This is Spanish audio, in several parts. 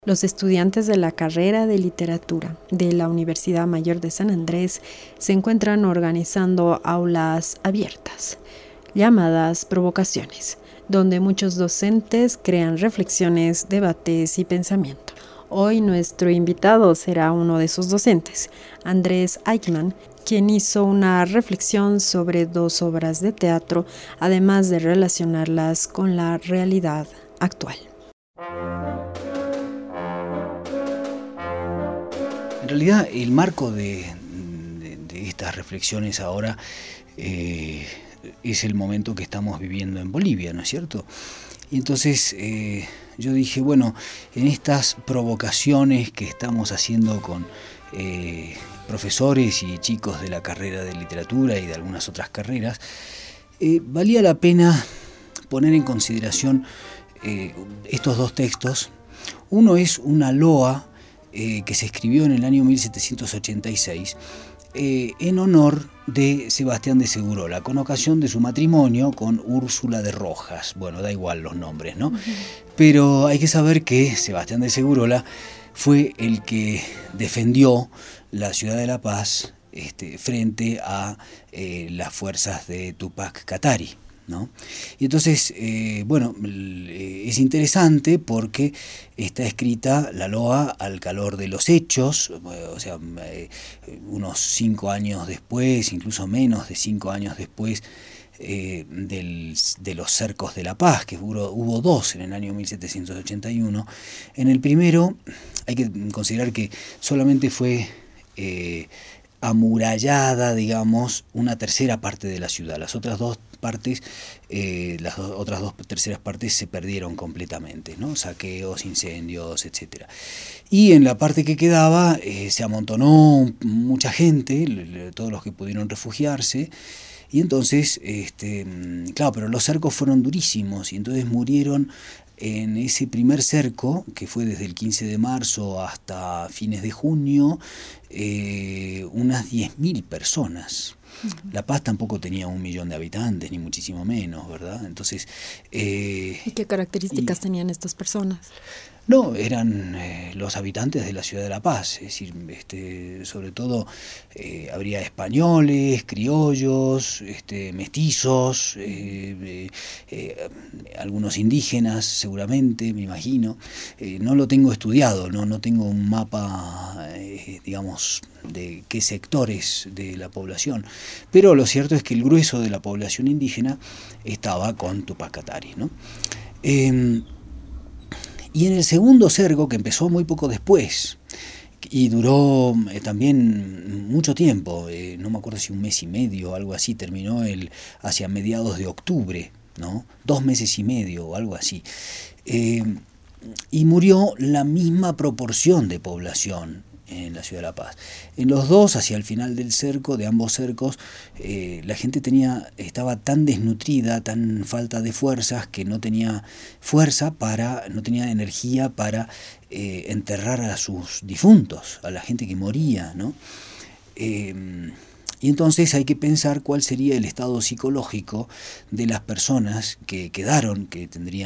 Los estudiantes de la carrera de literatura de la Universidad Mayor de San Andrés se encuentran organizando aulas abiertas, llamadas provocaciones, donde muchos docentes crean reflexiones, debates y pensamiento. Hoy nuestro invitado será uno de esos docentes, Andrés Eichmann, quien hizo una reflexión sobre 2 obras de teatro, además de relacionarlas con la realidad actual. En realidad, el marco de estas reflexiones ahora es el momento que estamos viviendo en Bolivia, ¿no es cierto? Y entonces yo dije, bueno, en estas provocaciones que estamos haciendo con profesores y chicos de la carrera de literatura y de algunas otras carreras, valía la pena poner en consideración estos 2 textos. Uno es una loa que se escribió en el año 1786 en honor de Sebastián de Segurola, con ocasión de su matrimonio con Úrsula de Rojas. Bueno, da igual los nombres, ¿no? Pero hay que saber que Sebastián de Segurola fue el que defendió la ciudad de La Paz frente a las fuerzas de Tupac Katari, ¿no? Y entonces, es interesante porque está escrita la loa al calor de los hechos, o sea, unos 5 años después, incluso menos de 5 años después de los cercos de La Paz, que hubo 2 en el año 1781. En el primero hay que considerar que solamente fue amurallada, digamos, una tercera parte de la ciudad. Las otras 2 partes, las otras 2 terceras partes se perdieron completamente, ¿no? Saqueos, incendios, etcétera. Y en la parte que quedaba se amontonó mucha gente, todos los que pudieron refugiarse. Y entonces, claro, pero los cercos fueron durísimos y entonces murieron en ese primer cerco, que fue desde el 15 de marzo hasta fines de junio, unas 10.000 personas. La Paz tampoco tenía 1 millón de habitantes, ni muchísimo menos, ¿verdad? Entonces, ¿Y qué características tenían estas personas? No, eran los habitantes de la ciudad de La Paz, es decir, sobre todo habría españoles, criollos, mestizos, algunos indígenas seguramente, me imagino. No lo tengo estudiado, no tengo un mapa, digamos, de qué sectores de la población, pero lo cierto es que el grueso de la población indígena estaba con Tupac Katari, ¿no? Y en el segundo cerco, que empezó muy poco después y duró también mucho tiempo, no me acuerdo si 1 mes y medio o algo así, terminó hacia mediados de octubre, ¿no? 2 meses y medio o algo así. Y murió la misma proporción de población en la ciudad de La Paz. En los 2, hacia el final del cerco, de ambos cercos, la gente estaba tan desnutrida, tan falta de fuerzas, que no tenía no tenía energía para enterrar a sus difuntos, a la gente que moría, ¿no? Y entonces hay que pensar cuál sería el estado psicológico de las personas que quedaron, que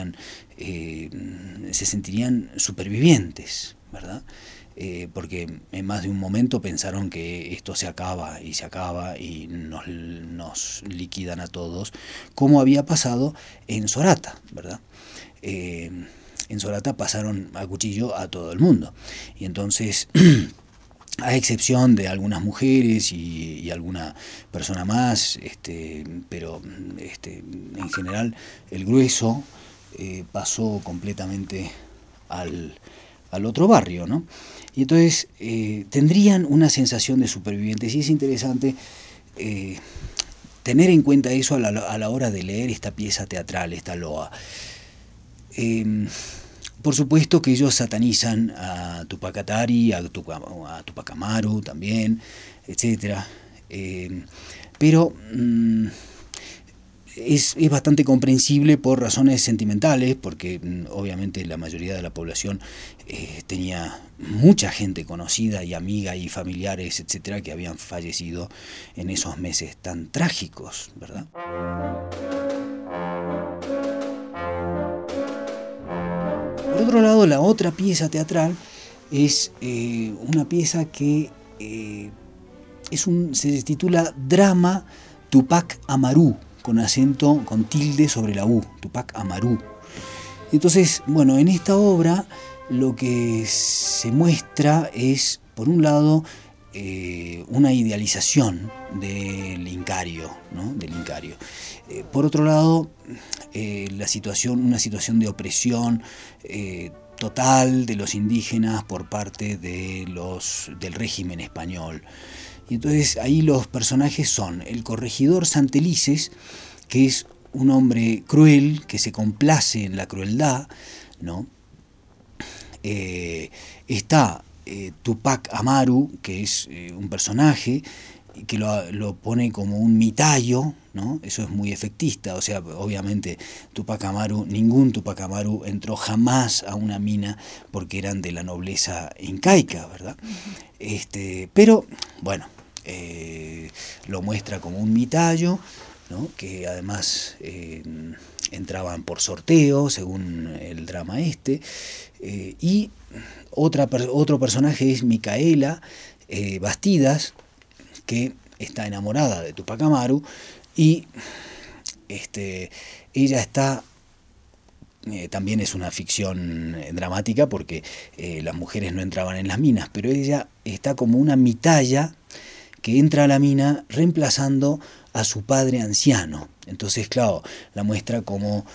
se sentirían supervivientes, ¿verdad? Porque en más de un momento pensaron que esto se acaba y nos liquidan a todos, como había pasado en Sorata, ¿verdad? En Sorata pasaron a cuchillo a todo el mundo. Y entonces, a excepción de algunas mujeres y alguna persona más, pero en general el grueso pasó completamente al otro barrio, ¿no? Y entonces tendrían una sensación de supervivientes, y es interesante tener en cuenta eso a la hora de leer esta pieza teatral, esta loa. Por supuesto que ellos satanizan a Tupac Katari, a Tupac Amaru también, etcétera, pero es bastante comprensible por razones sentimentales, porque obviamente la mayoría de la población tenía mucha gente conocida y amiga y familiares, etcétera, que habían fallecido en esos meses tan trágicos, ¿verdad? Por otro lado, la otra pieza teatral es una pieza que se titula Drama Tupac Amaru, con acento, con tilde sobre la U, Tupac Amaru. Entonces, bueno, en esta obra lo que se muestra es, por un lado, una idealización del Incario, ¿no? Del Incario. Por otro lado, una situación de opresión total de los indígenas por parte del régimen español. Y entonces ahí los personajes son el corregidor Santelices, que es un hombre cruel, que se complace en la crueldad, ¿no? Está Tupac Amaru, que es un personaje que lo pone como un mitayo, ¿no? Eso es muy efectista, o sea, obviamente ningún Tupac Amaru entró jamás a una mina porque eran de la nobleza incaica, ¿verdad? Pero, bueno, lo muestra como un mitayo, ¿no? Que además entraban por sorteo, según el drama y otro personaje es Micaela Bastidas, que está enamorada de Tupac Amaru, y ella está, también es una ficción dramática porque las mujeres no entraban en las minas, pero ella está como una mitaya que entra a la mina reemplazando a su padre anciano. Entonces, claro, la muestra como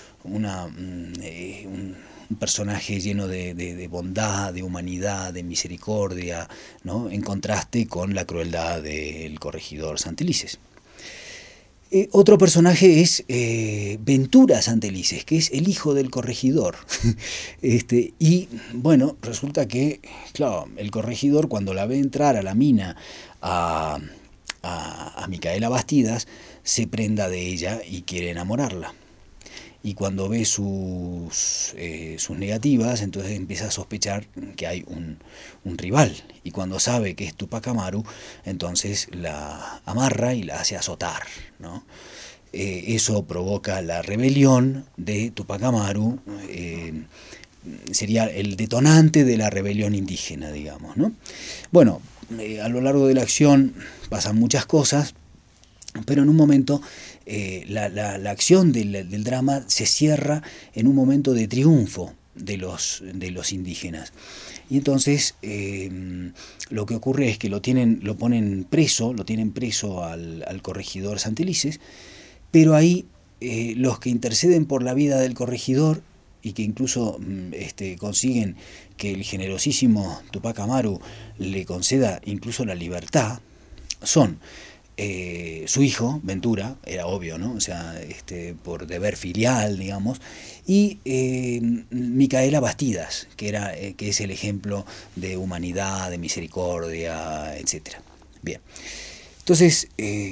un personaje lleno de bondad, de humanidad, de misericordia, ¿no? En contraste con la crueldad del corregidor Santelices. Otro personaje es Ventura Santelices, que es el hijo del corregidor. Y bueno, resulta que, claro, el corregidor, cuando la ve entrar a la mina a Micaela Bastidas, se prenda de ella y quiere enamorarla. Y cuando ve sus negativas, entonces empieza a sospechar que hay un rival. Y cuando sabe que es Tupac Amaru, entonces la amarra y la hace azotar, ¿no? Eso provoca la rebelión de Tupac Amaru, sería el detonante de la rebelión indígena, digamos, ¿no? Bueno, a lo largo de la acción pasan muchas cosas, pero en un momento la acción del drama se cierra en un momento de triunfo de los indígenas. Y entonces lo que ocurre es que lo tienen preso al corregidor Santelices, pero ahí los que interceden por la vida del corregidor y que incluso consiguen que el generosísimo Tupac Amaru le conceda incluso la libertad, son su hijo, Ventura, era obvio, ¿no? O sea, por deber filial, digamos, y Micaela Bastidas, que es el ejemplo de humanidad, de misericordia, etc. Bien, entonces,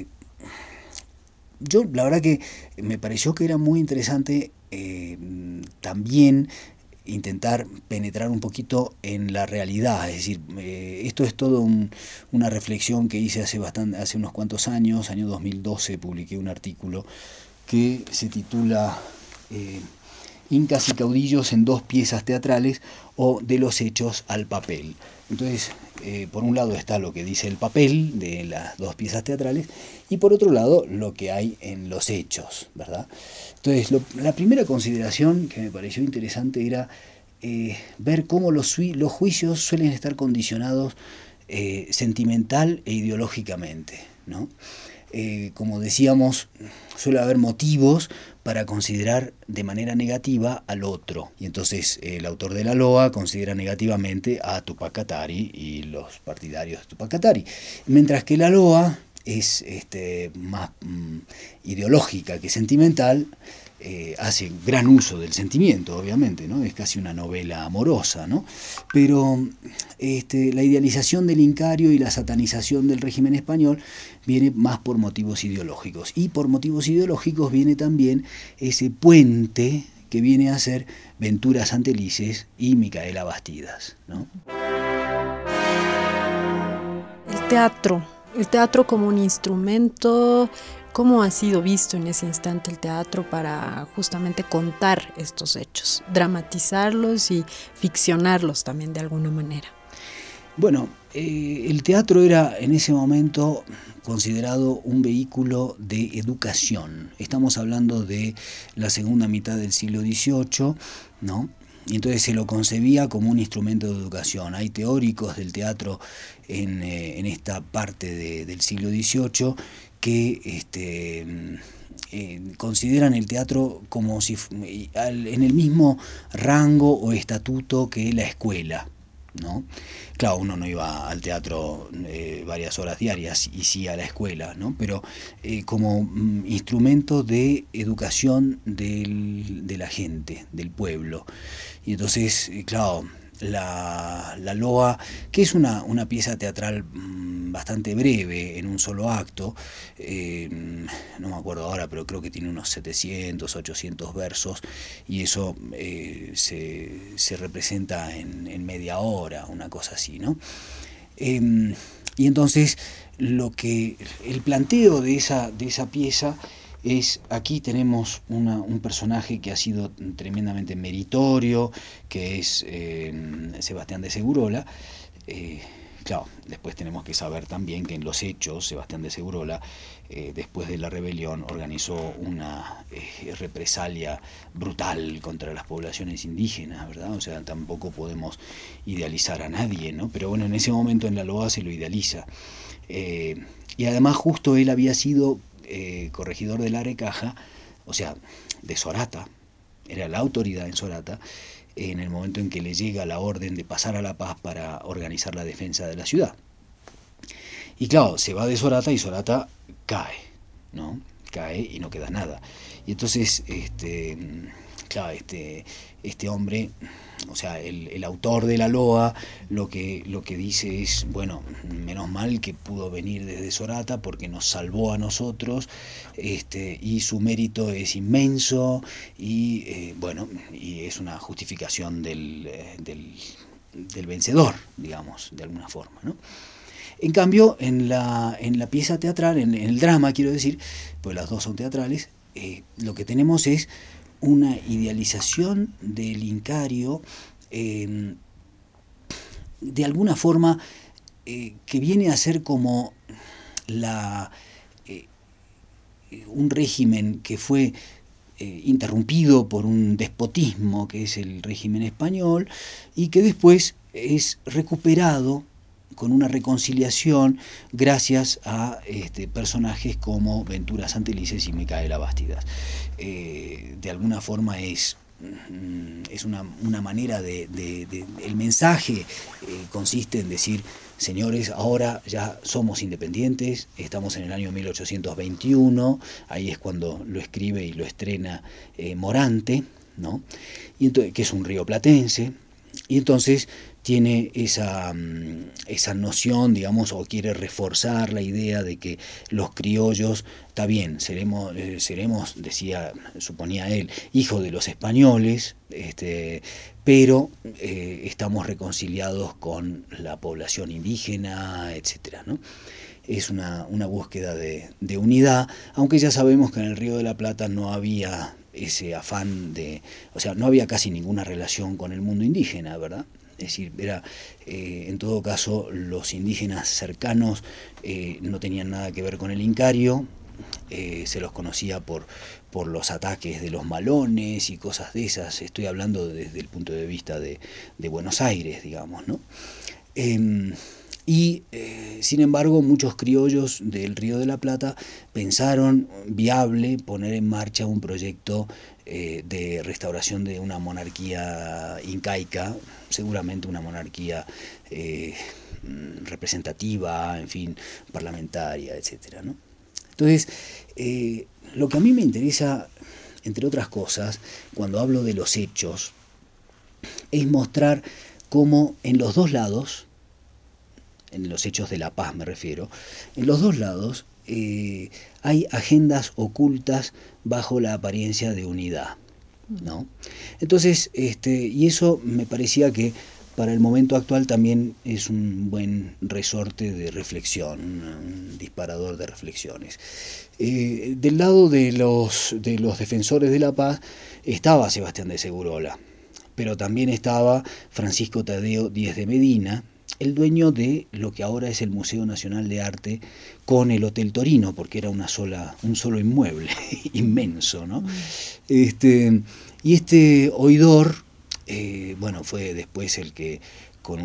yo la verdad que me pareció que era muy interesante también intentar penetrar un poquito en la realidad, es decir, esto es todo una reflexión que hice hace unos cuantos años. Año 2012 publiqué un artículo que se titula Incas y caudillos en 2 piezas teatrales, o de los hechos al papel. Entonces, por un lado está lo que dice el papel de las 2 piezas teatrales, y por otro lado lo que hay en los hechos, ¿verdad? Entonces, la primera consideración que me pareció interesante era ver cómo los juicios suelen estar condicionados sentimental e ideológicamente, ¿no? Como decíamos, suele haber motivos para considerar de manera negativa al otro. Y entonces el autor de la loa considera negativamente a Tupac Katari y los partidarios de Tupac Katari. Mientras que la loa es más ideológica que sentimental, hace gran uso del sentimiento, obviamente, ¿no? Es casi una novela amorosa, ¿no? Pero la idealización del Incario y la satanización del régimen español viene más por motivos ideológicos. Y por motivos ideológicos viene también ese puente que viene a ser Ventura Santelices y Micaela Bastidas, ¿no? El teatro como un instrumento ¿Cómo ha sido visto en ese instante el teatro para justamente contar estos hechos, dramatizarlos y ficcionarlos también de alguna manera? Bueno, el teatro era en ese momento considerado un vehículo de educación. Estamos hablando de la segunda mitad del siglo XVIII, ¿no? Y entonces se lo concebía como un instrumento de educación. Hay teóricos del teatro en esta parte del siglo XVIII que consideran el teatro como si en el mismo rango o estatuto que la escuela, ¿no? Claro, uno no iba al teatro varias horas diarias y sí a la escuela, ¿no? Pero como instrumento de educación de la gente, del pueblo. Y entonces, claro, la loa, que es una pieza teatral bastante breve, en un solo acto, no me acuerdo ahora, pero creo que tiene unos 700, 800 versos, y eso se representa en media hora, una cosa así, ¿no? Y entonces el planteo de esa pieza es, aquí tenemos un personaje que ha sido tremendamente meritorio, que es Sebastián de Segurola. Claro, después tenemos que saber también que en los hechos Sebastián de Segurola, después de la rebelión, organizó una represalia brutal contra las poblaciones indígenas, ¿verdad? O sea, tampoco podemos idealizar a nadie, ¿no? Pero bueno, en ese momento en la loa se lo idealiza. Y además justo él había sido corregidor del Arecaja, o sea, de Sorata, era la autoridad en Sorata, en el momento en que le llega la orden de pasar a La Paz para organizar la defensa de la ciudad. Y claro, se va de Sorata y Sorata cae, ¿no? Cae y no queda nada. Y entonces, claro, este hombre, o sea, el autor de la loa, lo que dice es, bueno, menos mal que pudo venir desde Sorata porque nos salvó a nosotros, y su mérito es inmenso, y bueno, y es una justificación del vencedor, digamos, de alguna forma, ¿no? En cambio, en la pieza teatral, en el drama, quiero decir, pues las dos son teatrales, lo que tenemos es una idealización del Incario, de alguna forma que viene a ser como un régimen que fue interrumpido por un despotismo que es el régimen español y que después es recuperado con una reconciliación gracias a personajes como Ventura Santelices y Micaela Bastidas. De alguna forma es una manera el mensaje consiste en decir, señores, ahora ya somos independientes, estamos en el año 1821, ahí es cuando lo escribe y lo estrena Morante, ¿no? Y entonces, que es un rioplatense, y entonces tiene esa noción, digamos, o quiere reforzar la idea de que los criollos, está bien, seremos, suponía él, hijos de los españoles, pero estamos reconciliados con la población indígena, etcétera, ¿no? Es una búsqueda de unidad, aunque ya sabemos que en el Río de la Plata no había ese afán o sea, no había casi ninguna relación con el mundo indígena, ¿verdad? Es decir, era, en todo caso, los indígenas cercanos no tenían nada que ver con el Incario, se los conocía por los ataques de los malones y cosas de esas, estoy hablando desde el punto de vista de Buenos Aires, digamos, ¿no? Sin embargo, muchos criollos del Río de la Plata pensaron viable poner en marcha un proyecto de restauración de una monarquía incaica, seguramente una monarquía representativa, en fin, parlamentaria, etcétera, ¿no? Entonces, lo que a mí me interesa, entre otras cosas, cuando hablo de los hechos, es mostrar cómo en los dos lados, en los hechos de La Paz me refiero, en los dos lados hay agendas ocultas bajo la apariencia de unidad, ¿no? Entonces, y eso me parecía que para el momento actual también es un buen resorte de reflexión, un disparador de reflexiones. Del lado de los defensores de la paz estaba Sebastián de Segurola, pero también estaba Francisco Tadeo Díez de Medina, el dueño de lo que ahora es el Museo Nacional de Arte con el Hotel Torino, porque era un solo inmueble inmenso, ¿no? Y este oidor, bueno, fue después el que con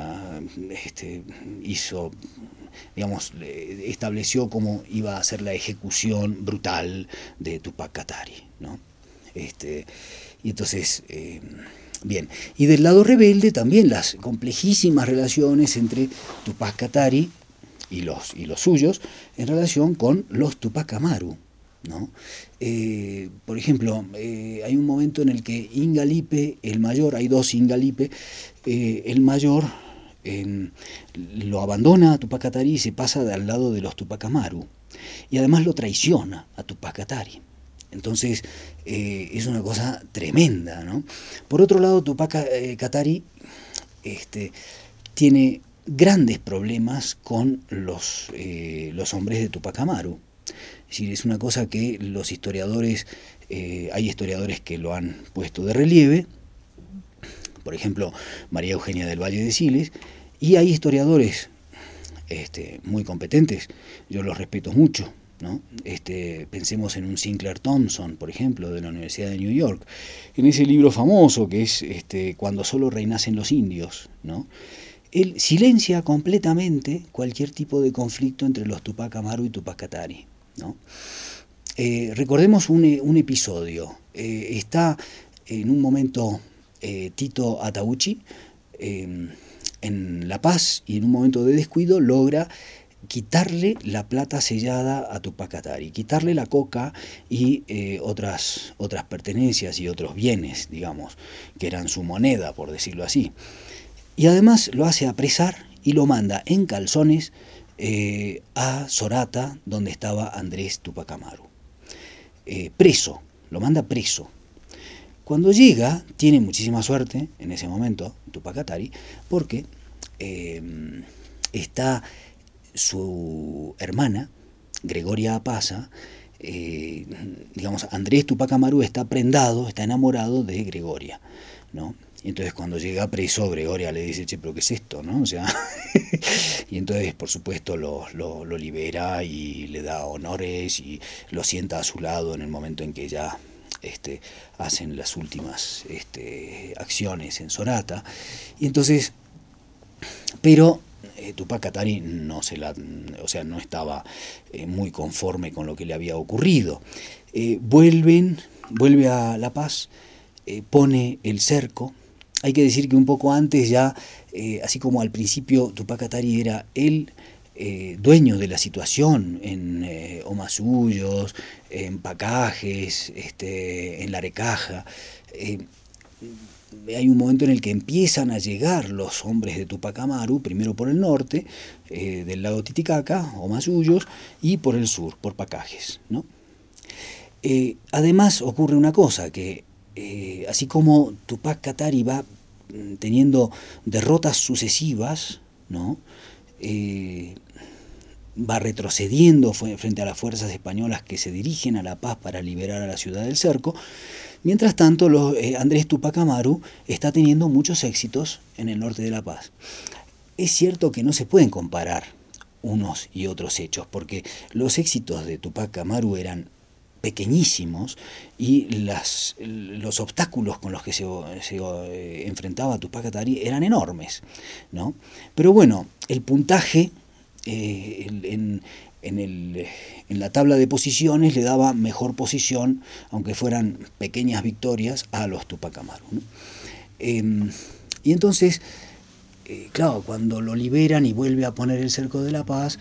hizo, digamos, estableció cómo iba a ser la ejecución brutal de Tupac Katari, ¿no? Y entonces, bien, y del lado rebelde también las complejísimas relaciones entre Tupac Katari y los suyos en relación con los Tupac Amaru, ¿no? Por ejemplo, hay un momento en el que Ingalipe, el mayor, hay dos Ingalipe, el mayor lo abandona a Tupac Katari y se pasa al lado de los Tupac Amaru, y además lo traiciona a Tupac Katari. Entonces es una cosa tremenda, ¿no? Por otro lado, Tupac Katari tiene grandes problemas con los hombres de Tupac Amaru. Es decir, es una cosa que los historiadores, hay historiadores que lo han puesto de relieve, por ejemplo, María Eugenia del Valle de Siles, y hay historiadores muy competentes, yo los respeto mucho, ¿no? Pensemos en un Sinclair Thompson, por ejemplo, de la Universidad de New York, en ese libro famoso que es Cuando solo reinasen los indios, ¿no? Él silencia completamente cualquier tipo de conflicto entre los Tupac Amaru y Tupac Katari, ¿no? Recordemos un episodio. Está en un momento Tito Atauchi en La Paz, y en un momento de descuido logra quitarle la plata sellada a Tupac Katari, quitarle la coca y otras pertenencias y otros bienes, digamos, que eran su moneda, por decirlo así. Y además lo hace apresar y lo manda en calzones a Sorata, donde estaba Andrés Tupac Amaru. Preso, lo manda preso. Cuando llega, tiene muchísima suerte en ese momento Tupac Katari, porque está su hermana, Gregoria Apaza, digamos, Andrés Tupac Amaru está prendado, está enamorado de Gregoria, ¿no? Y entonces cuando llega preso, Gregoria le dice, che, pero ¿qué es esto?, ¿no? O sea, y entonces, por supuesto, lo libera y le da honores y lo sienta a su lado en el momento en que ya hacen las últimas acciones en Sorata. Y entonces, pero Tupac Katari no estaba muy conforme con lo que le había ocurrido. Vuelve a La Paz, pone el cerco. Hay que decir que un poco antes ya, así como al principio Tupac Katari era el dueño de la situación en Omasuyos, en Pacajes, en La Arecaja, hay un momento en el que empiezan a llegar los hombres de Tupac Amaru, primero por el norte, del lago Titicaca, Omasuyos, y por el sur, por Pacajes, ¿no? Además ocurre una cosa, que así como Tupac Katari va teniendo derrotas sucesivas, ¿no? Va retrocediendo frente a las fuerzas españolas que se dirigen a La Paz para liberar a la ciudad del cerco. Mientras tanto, Andrés Tupac Amaru está teniendo muchos éxitos en el norte de La Paz. Es cierto que no se pueden comparar unos y otros hechos, porque los éxitos de Tupac Amaru eran pequeñísimos y los obstáculos con los que se enfrentaba Tupac Katari eran enormes, ¿no? Pero bueno, el puntaje en la tabla de posiciones le daba mejor posición, aunque fueran pequeñas victorias, a los Tupac Amaru, ¿no? Y entonces, claro, cuando lo liberan y vuelve a poner el cerco de La Paz,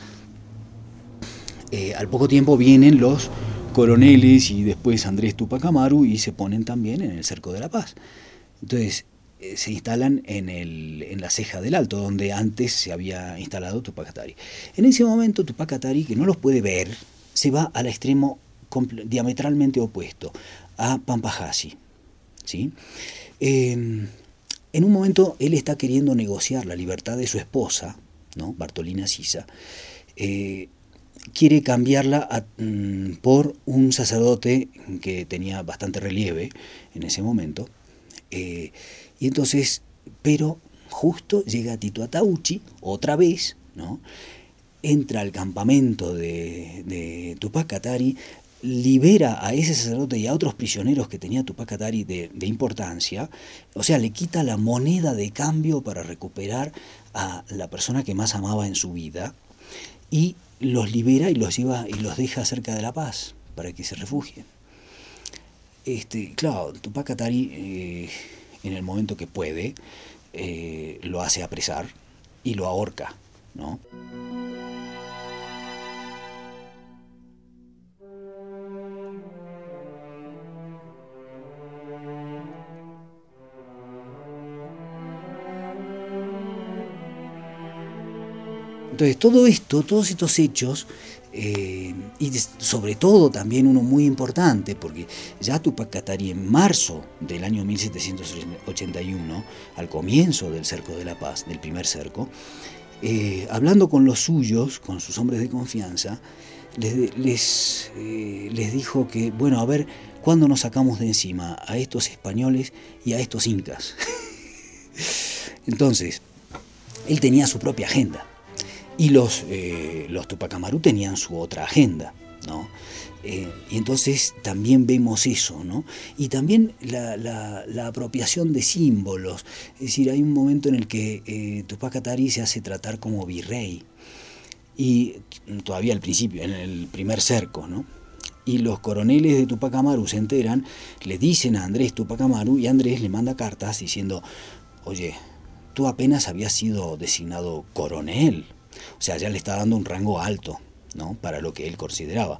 al poco tiempo vienen los coroneles y después Andrés Tupac Amaru y se ponen también en el cerco de La Paz. Entonces se instalan en la Ceja del Alto, donde antes se había instalado Tupac Katari. En ese momento Tupac Katari, que no los puede ver, se va al extremo diametralmente opuesto, a Pampajasi, ¿sí? en un momento él está queriendo negociar la libertad de su esposa, ¿no? Bartolina Sisa, quiere cambiarla por un sacerdote que tenía bastante relieve en ese momento, y entonces, pero justo llega Tito Atauchi, otra vez, ¿no? Entra al campamento de Tupac Katari, libera a ese sacerdote y a otros prisioneros que tenía Tupac Katari de importancia, o sea, le quita la moneda de cambio para recuperar a la persona que más amaba en su vida, y los libera y los lleva y los deja cerca de La Paz para que se refugien. Claro, Tupac Katari en el momento que puede lo hace apresar y lo ahorca, ¿no? Entonces todo esto, todos estos hechos, y sobre todo también uno muy importante, porque ya Tupac Katari en marzo del año 1781, al comienzo del cerco de La Paz, del primer cerco, hablando con los suyos, con sus hombres de confianza, les dijo que, bueno, a ver, ¿cuándo nos sacamos de encima a estos españoles y a estos incas? Entonces, él tenía su propia agenda. Y los Tupac Amaru tenían su otra agenda, ¿no? Y entonces también vemos eso, ¿no? Y también la apropiación de símbolos. Es decir, hay un momento en el que Tupac Katari se hace tratar como virrey. Y todavía al principio, en el primer cerco, ¿no? Y los coroneles de Tupac Amaru se enteran, le dicen a Andrés Tupac Amaru, y Andrés le manda cartas diciendo, oye, tú apenas habías sido designado coronel. O sea, ya le está dando un rango alto, ¿no? Para lo que él consideraba.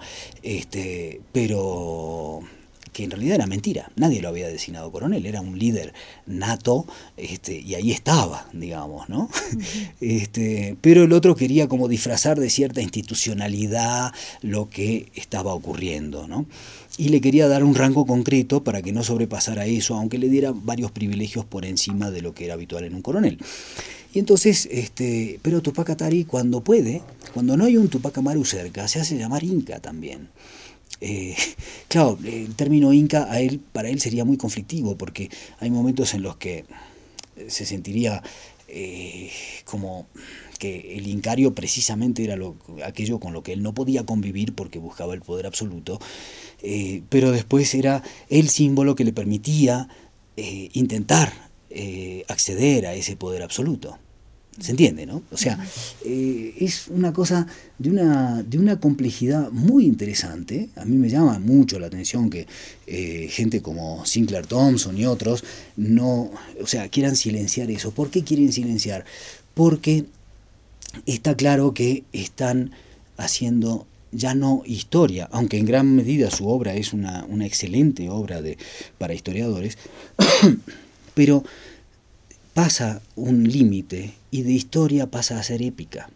Pero que en realidad era mentira. Nadie lo había designado coronel. Era un líder nato, y ahí estaba, digamos, ¿no? Pero el otro quería como disfrazar de cierta institucionalidad lo que estaba ocurriendo, ¿no? Y le quería dar un rango concreto para que no sobrepasara eso, aunque le diera varios privilegios por encima de lo que era habitual en un coronel. Y entonces, pero Tupac Katari cuando puede, cuando no hay un Tupac Amaru cerca, se hace llamar Inca también. Claro, el término Inca para él sería muy conflictivo, porque hay momentos en los que se sentiría como que el incario precisamente era aquello con lo que él no podía convivir porque buscaba el poder absoluto, pero después era el símbolo que le permitía intentar acceder a ese poder absoluto. ¿Se entiende, no? O sea, es una cosa de una complejidad muy interesante. A mí me llama mucho la atención que gente como Sinclair Thompson y otros quieran silenciar eso. ¿Por qué quieren silenciar? Porque está claro que están haciendo ya no historia, aunque en gran medida su obra es una excelente obra para historiadores, pero pasa un límite y de historia pasa a ser épica.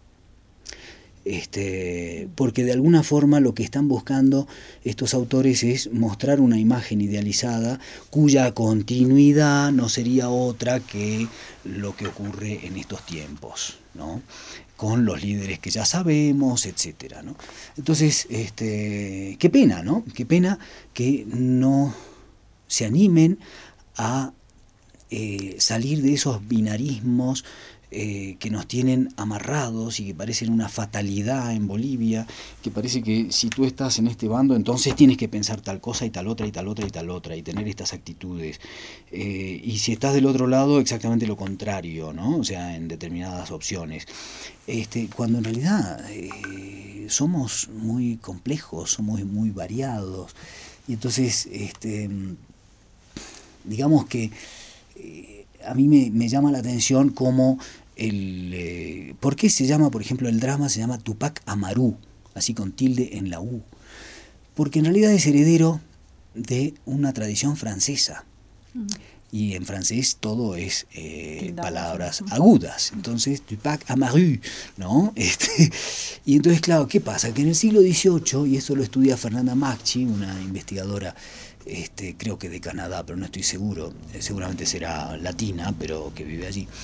Porque de alguna forma lo que están buscando estos autores es mostrar una imagen idealizada cuya continuidad no sería otra que lo que ocurre en estos tiempos, ¿no? Con los líderes que ya sabemos, etcétera, ¿no? Entonces, qué pena, ¿no? Qué pena que no se animen a salir de esos binarismos que nos tienen amarrados y que parecen una fatalidad en Bolivia, que parece que si tú estás en este bando, entonces tienes que pensar tal cosa y tal otra y tal otra y tal otra, y tener estas actitudes. Y si estás del otro lado, exactamente lo contrario, ¿no? O sea, en determinadas opciones. Cuando en realidad somos muy complejos, somos muy variados. Y entonces, digamos que a mí me llama la atención cómo ¿por qué se llama, por ejemplo, el drama se llama Tupac Amaru, así con tilde en la U? Porque en realidad es heredero de una tradición francesa. Y en francés todo es palabras agudas. Entonces, Tupac Amaru, ¿no? Y entonces, claro, ¿qué pasa? Que en el siglo XVIII, y esto lo estudia Fernanda Macchi, una investigadora creo que de Canadá, pero no estoy seguro, seguramente será latina, pero que vive allí.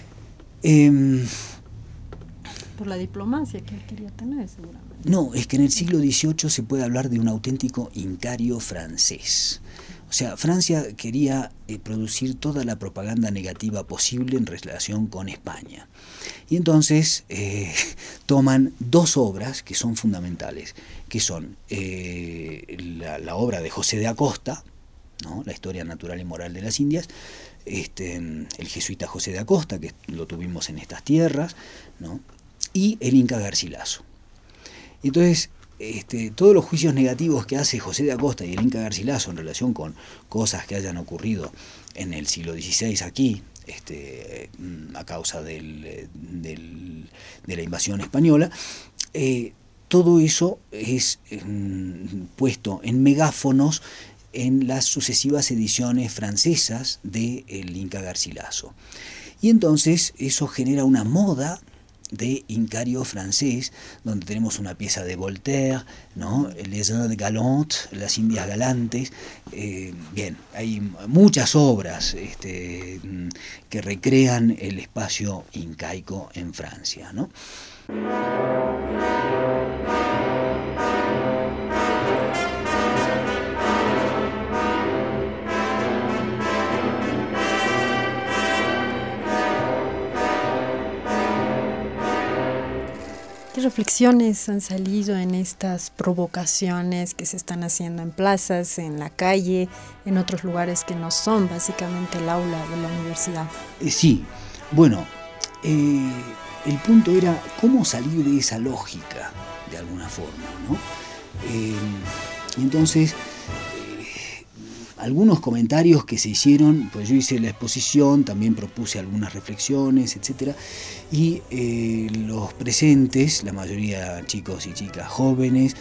Por la diplomacia que él quería tener, seguramente. No, es que en el siglo XVIII se puede hablar de un auténtico incario francés. O sea, Francia quería producir toda la propaganda negativa posible en relación con España. Y entonces toman dos obras que son fundamentales, que son la obra de José de Acosta, ¿no? La historia natural y moral de las Indias, el jesuita José de Acosta, que lo tuvimos en estas tierras, ¿no? Y el Inca Garcilaso. Entonces, todos los juicios negativos que hace José de Acosta y el Inca Garcilaso en relación con cosas que hayan ocurrido en el siglo XVI aquí, a causa de la invasión española, todo eso es puesto en megáfonos en las sucesivas ediciones francesas de el Inca Garcilaso. Y entonces eso genera una moda de incario francés, donde tenemos una pieza de Voltaire, ¿no? Les Indes galantes, las Indias galantes. Bien, hay muchas obras que recrean el espacio incaico en Francia, ¿no? ¿Qué reflexiones han salido en estas provocaciones que se están haciendo en plazas, en la calle, en otros lugares que no son básicamente el aula de la universidad? Sí, bueno, el punto era cómo salir de esa lógica, de alguna forma, ¿no? Y entonces, algunos comentarios que se hicieron, pues yo hice la exposición, también propuse algunas reflexiones, etcétera, y los presentes, la mayoría chicos y chicas jóvenes,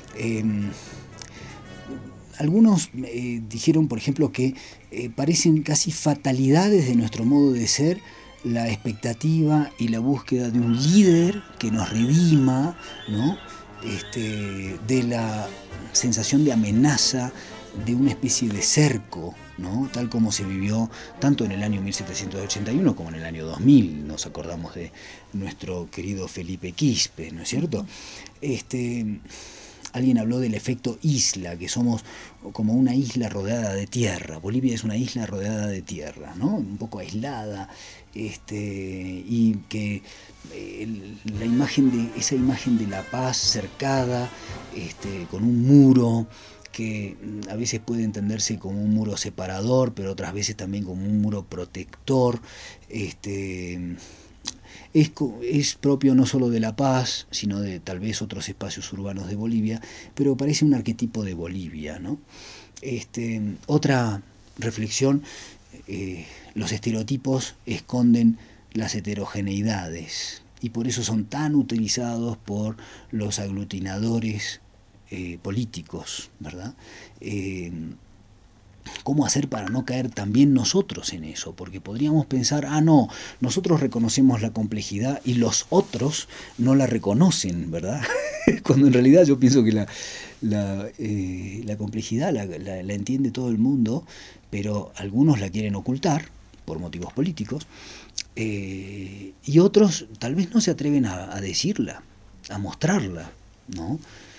algunos dijeron, por ejemplo, que parecen casi fatalidades de nuestro modo de ser la expectativa y la búsqueda de un líder que nos redima, ¿no? De la sensación de amenaza de una especie de cerco, ¿no? Tal como se vivió tanto en el año 1781 como en el año 2000. Nos acordamos de nuestro querido Felipe Quispe, ¿no es cierto? Alguien habló del efecto isla, que somos como una isla rodeada de tierra. Bolivia es una isla rodeada de tierra, ¿no? Un poco aislada, y que esa imagen de la paz cercada, con un muro que a veces puede entenderse como un muro separador, pero otras veces también como un muro protector, es propio no solo de La Paz, sino de tal vez otros espacios urbanos de Bolivia, pero parece un arquetipo de Bolivia, ¿no? Otra reflexión, los estereotipos esconden las heterogeneidades y por eso son tan utilizados por los aglutinadores políticos, ¿verdad? ¿Cómo hacer para no caer también nosotros en eso? Porque podríamos pensar, no, nosotros reconocemos la complejidad y los otros no la reconocen, ¿verdad? Cuando en realidad yo pienso que la complejidad la entiende todo el mundo, pero algunos la quieren ocultar por motivos políticos, y otros tal vez no se atreven a decirla, a mostrarla, ¿no?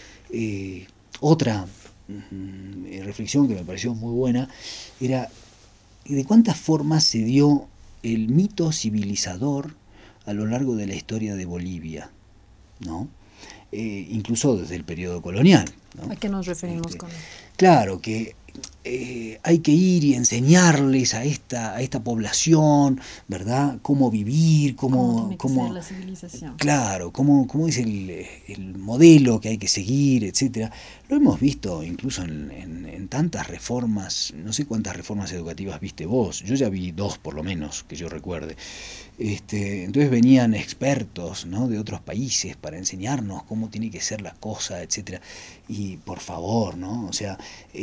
Otra reflexión que me pareció muy buena era de cuántas formas se dio el mito civilizador a lo largo de la historia de Bolivia, ¿no? Incluso desde el periodo colonial, ¿no? ¿A qué nos referimos con eso? Claro, que hay que ir y enseñarles a esta población, ¿verdad? Cómo vivir, cómo tiene que ser la civilización. Claro, cómo es el modelo que hay que seguir, etcétera. Lo hemos visto incluso en tantas reformas, no sé cuántas reformas educativas viste vos, yo ya vi 2 por lo menos, que yo recuerde. Entonces venían expertos, ¿no?, de otros países para enseñarnos cómo tiene que ser la cosa, etcétera. Y por favor, ¿no? O sea,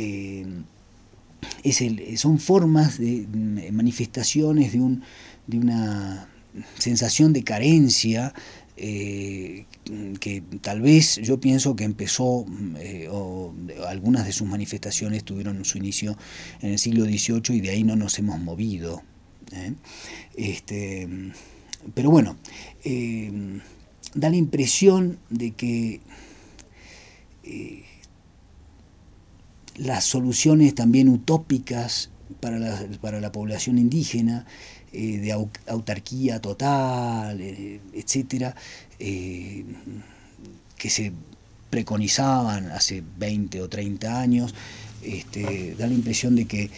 son formas de manifestaciones de una sensación de carencia que tal vez yo pienso que empezó, o algunas de sus manifestaciones tuvieron su inicio en el siglo XVIII y de ahí no nos hemos movido. Pero bueno, da la impresión de que las soluciones también utópicas para la población indígena, de autarquía total, etcétera, que se preconizaban hace 20 o 30 años, da la impresión de que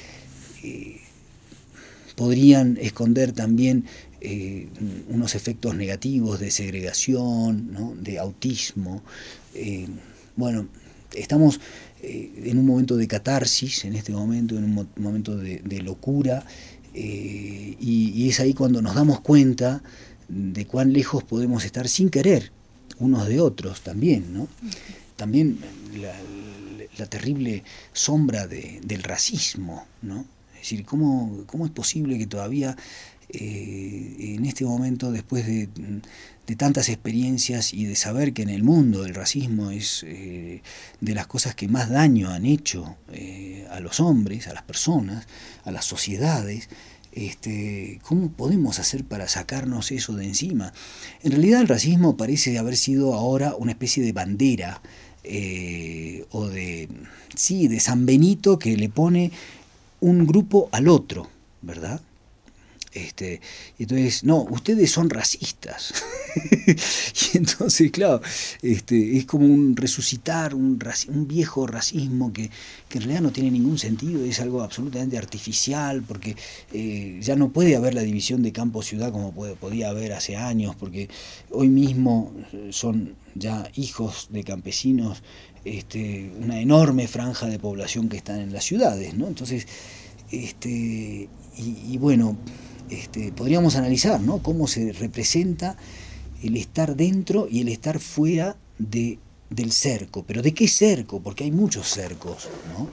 podrían esconder también unos efectos negativos de segregación, ¿no?, de autismo. Bueno, estamos en un momento de catarsis, en este momento, en un momento de locura, y es ahí cuando nos damos cuenta de cuán lejos podemos estar sin querer unos de otros también, ¿no? También la terrible sombra del racismo, ¿no? Es decir, ¿cómo es posible que todavía en este momento, después de tantas experiencias y de saber que en el mundo el racismo es de las cosas que más daño han hecho a los hombres, a las personas, a las sociedades, ¿cómo podemos hacer para sacarnos eso de encima? En realidad el racismo parece haber sido ahora una especie de bandera, o de San Benito, que le pone un grupo al otro, ¿verdad? Entonces, no, ustedes son racistas. Y entonces, claro, es como un resucitar un viejo racismo que en realidad no tiene ningún sentido, es algo absolutamente artificial, porque ya no puede haber la división de campo-ciudad como podía haber hace años, porque hoy mismo son ya hijos de campesinos, una enorme franja de población que están en las ciudades, ¿no? Entonces, y bueno, podríamos analizar, ¿no?, cómo se representa el estar dentro y el estar fuera del cerco. Pero ¿de qué cerco? Porque hay muchos cercos, ¿no?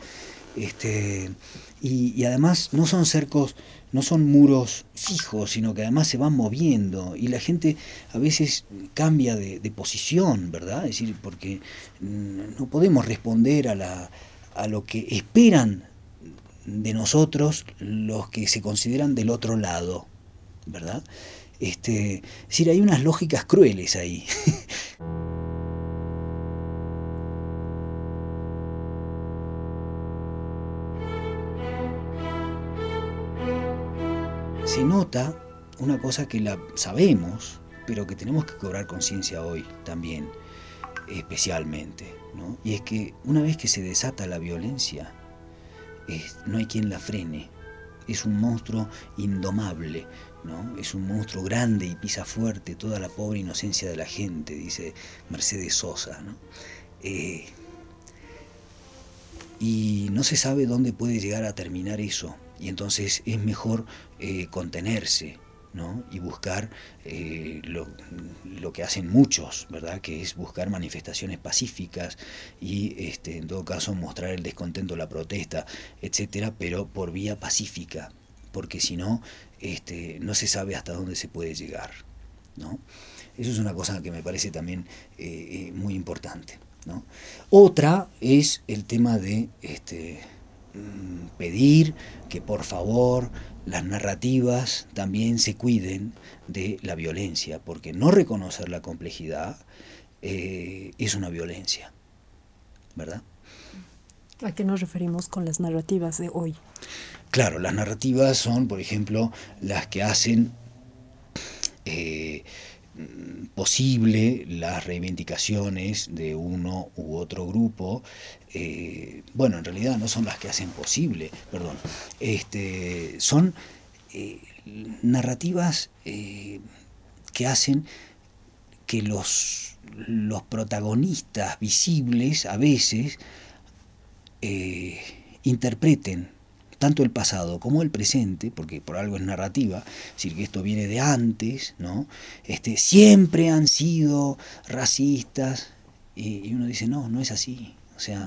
Y además no son cercos, no son muros fijos, sino que además se van moviendo y la gente a veces cambia de posición, ¿verdad? Es decir, porque no podemos responder a lo que esperan de nosotros los que se consideran del otro lado, ¿verdad? Es decir, hay unas lógicas crueles ahí. Se nota una cosa que la sabemos, pero que tenemos que cobrar conciencia hoy también, especialmente, ¿no? Y es que una vez que se desata la violencia, no hay quien la frene. Es un monstruo indomable, ¿no? Es un monstruo grande y pisa fuerte toda la pobre inocencia de la gente, dice Mercedes Sosa, ¿no? Y no se sabe dónde puede llegar a terminar eso, y entonces es mejor contenerse, ¿no? Y buscar lo que hacen muchos, ¿verdad?, que es buscar manifestaciones pacíficas y en todo caso mostrar el descontento, la protesta, etcétera, pero por vía pacífica, porque si no, no se sabe hasta dónde se puede llegar, ¿no? Eso es una cosa que me parece también muy importante, ¿no? Otra es el tema de pedir que por favor las narrativas también se cuiden de la violencia, porque no reconocer la complejidad es una violencia, ¿verdad? ¿A qué nos referimos con las narrativas de hoy? Claro, las narrativas son, por ejemplo, las que hacen posible las reivindicaciones de uno u otro grupo. Bueno, en realidad no son las que hacen posible, perdón, son narrativas que hacen que los protagonistas visibles a veces interpreten tanto el pasado como el presente, porque por algo es narrativa, es decir, que esto viene de antes, ¿no? Siempre han sido racistas, y uno dice, no es así. O sea,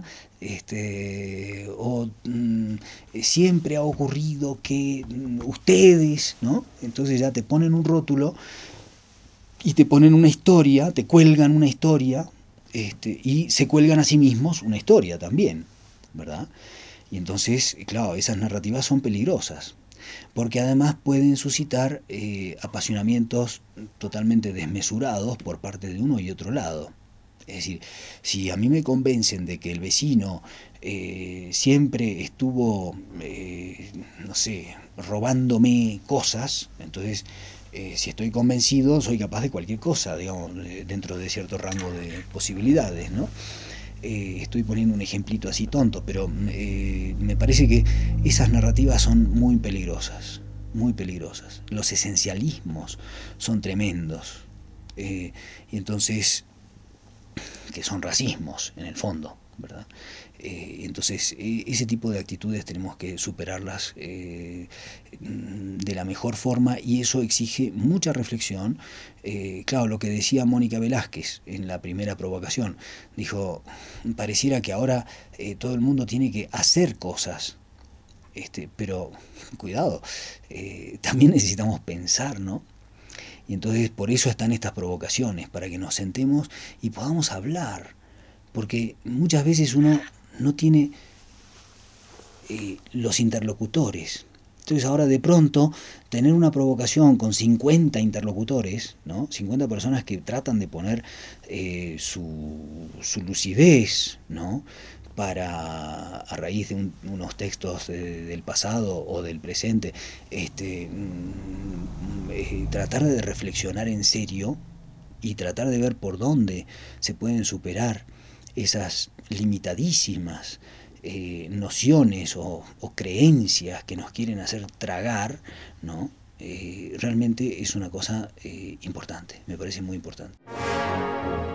siempre ha ocurrido que ustedes, ¿no? Entonces ya te ponen un rótulo y te ponen una historia, te cuelgan una historia, y se cuelgan a sí mismos una historia también, ¿verdad? Y entonces, claro, esas narrativas son peligrosas, porque además pueden suscitar apasionamientos totalmente desmesurados por parte de uno y otro lado. Es decir, si a mí me convencen de que el vecino siempre estuvo, no sé, robándome cosas, entonces si estoy convencido soy capaz de cualquier cosa, digamos, dentro de cierto rango de posibilidades, ¿no? Estoy poniendo un ejemplito así tonto, pero me parece que esas narrativas son muy peligrosas, muy peligrosas. Los esencialismos son tremendos, y entonces, que son racismos en el fondo, ¿verdad? Entonces, ese tipo de actitudes tenemos que superarlas de la mejor forma, y eso exige mucha reflexión. Claro, lo que decía Mónica Velázquez en la primera provocación, dijo, pareciera que ahora todo el mundo tiene que hacer cosas, pero cuidado, también necesitamos pensar, ¿no? Y entonces por eso están estas provocaciones, para que nos sentemos y podamos hablar, porque muchas veces uno no tiene los interlocutores. Entonces ahora de pronto tener una provocación con 50 interlocutores, ¿no? 50 personas que tratan de poner su lucidez, ¿no? Para, a raíz de unos textos del pasado o del presente, tratar de reflexionar en serio y tratar de ver por dónde se pueden superar esas limitadísimas nociones o creencias que nos quieren hacer tragar, ¿no? Realmente es una cosa importante, me parece muy importante.